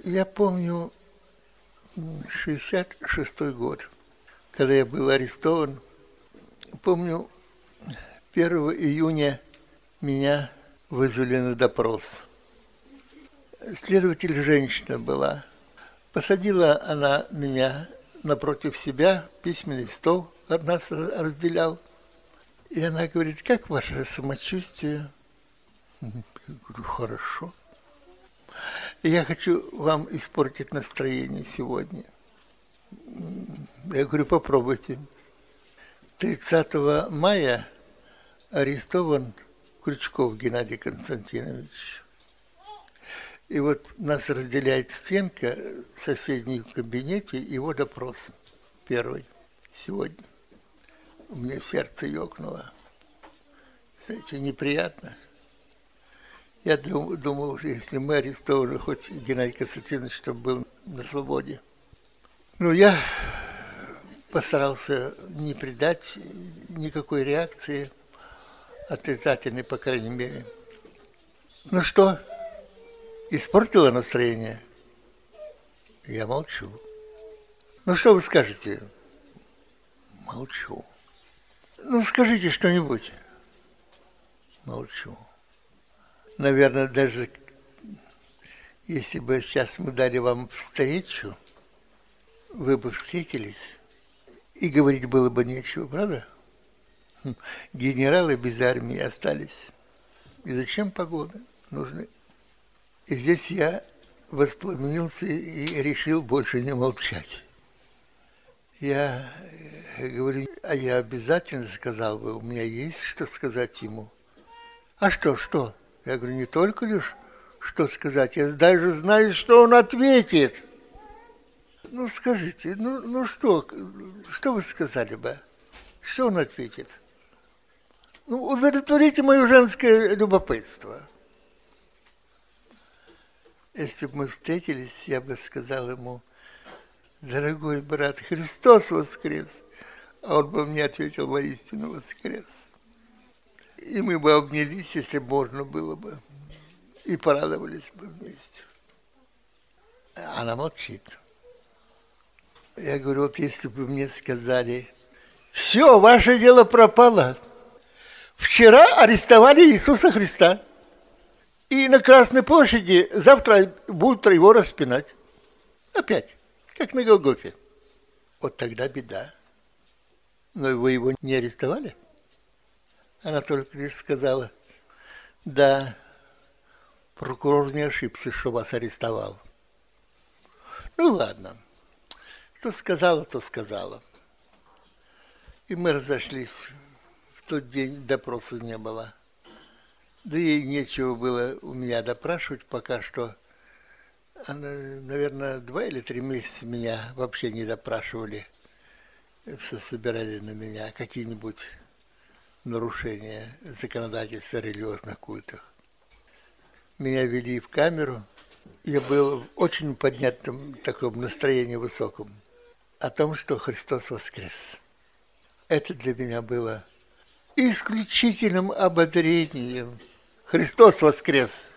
Я помню 66-й год, когда я был арестован. Помню, 1 июня меня вызвали на допрос. Следователь женщина была. Посадила она меня напротив себя, письменный стол нас разделял. И она говорит: как ваше самочувствие? Я говорю: хорошо. Я хочу вам испортить настроение сегодня. Я говорю: попробуйте. 30 мая арестован Крючков Геннадий Константинович. И вот нас разделяет стенка в соседнем кабинете, его допрос первый сегодня. У меня сердце ёкнуло. Знаете, неприятно. Я думал, если мы арестованы, хоть Геннадий Константинович, чтобы был на свободе. Ну, я постарался не придать никакой реакции, отрицательной, по крайней мере. Ну что, испортило настроение? Я молчу. Ну, что вы скажете? Молчу. Ну, скажите что-нибудь. Молчу. Наверное, даже если бы сейчас мы дали вам встречу, вы бы встретились, и говорить было бы нечего, правда? Генералы без армии остались. И зачем погоны нужны? И здесь я воспламенился и решил больше не молчать. Я говорю: а я обязательно сказал бы, у меня есть что сказать ему. А что? Я говорю: не только лишь что сказать, я даже знаю, что он ответит. Ну, скажите, ну что вы сказали бы? Что он ответит? Ну, удовлетворите мое женское любопытство. Если бы мы встретились, я бы сказал ему: дорогой брат, Христос воскрес. А он бы мне ответил: воистину воскрес. И мы бы обнялись, если можно было бы, и порадовались бы вместе. Она молчит. Я говорю: вот если бы мне сказали: все, ваше дело пропало. Вчера арестовали Иисуса Христа. И на Красной площади завтра будут его распинать. Опять, как на Голгофе. Вот тогда беда. Но вы его не арестовали? Она только лишь сказала: да, прокурор не ошибся, что вас арестовал. Ну ладно, что сказала, то сказала. И мы разошлись. В тот день допроса не было. Да ей нечего было у меня допрашивать пока что. Она, наверное, 2 или 3 месяца меня вообще не допрашивали. Все собирали на меня какие-нибудь нарушения законодательства о религиозных культах. Меня вели в камеру. Я был в очень поднятом таком настроении высоком. О том, что Христос воскрес. Это для меня было исключительным ободрением. Христос воскрес!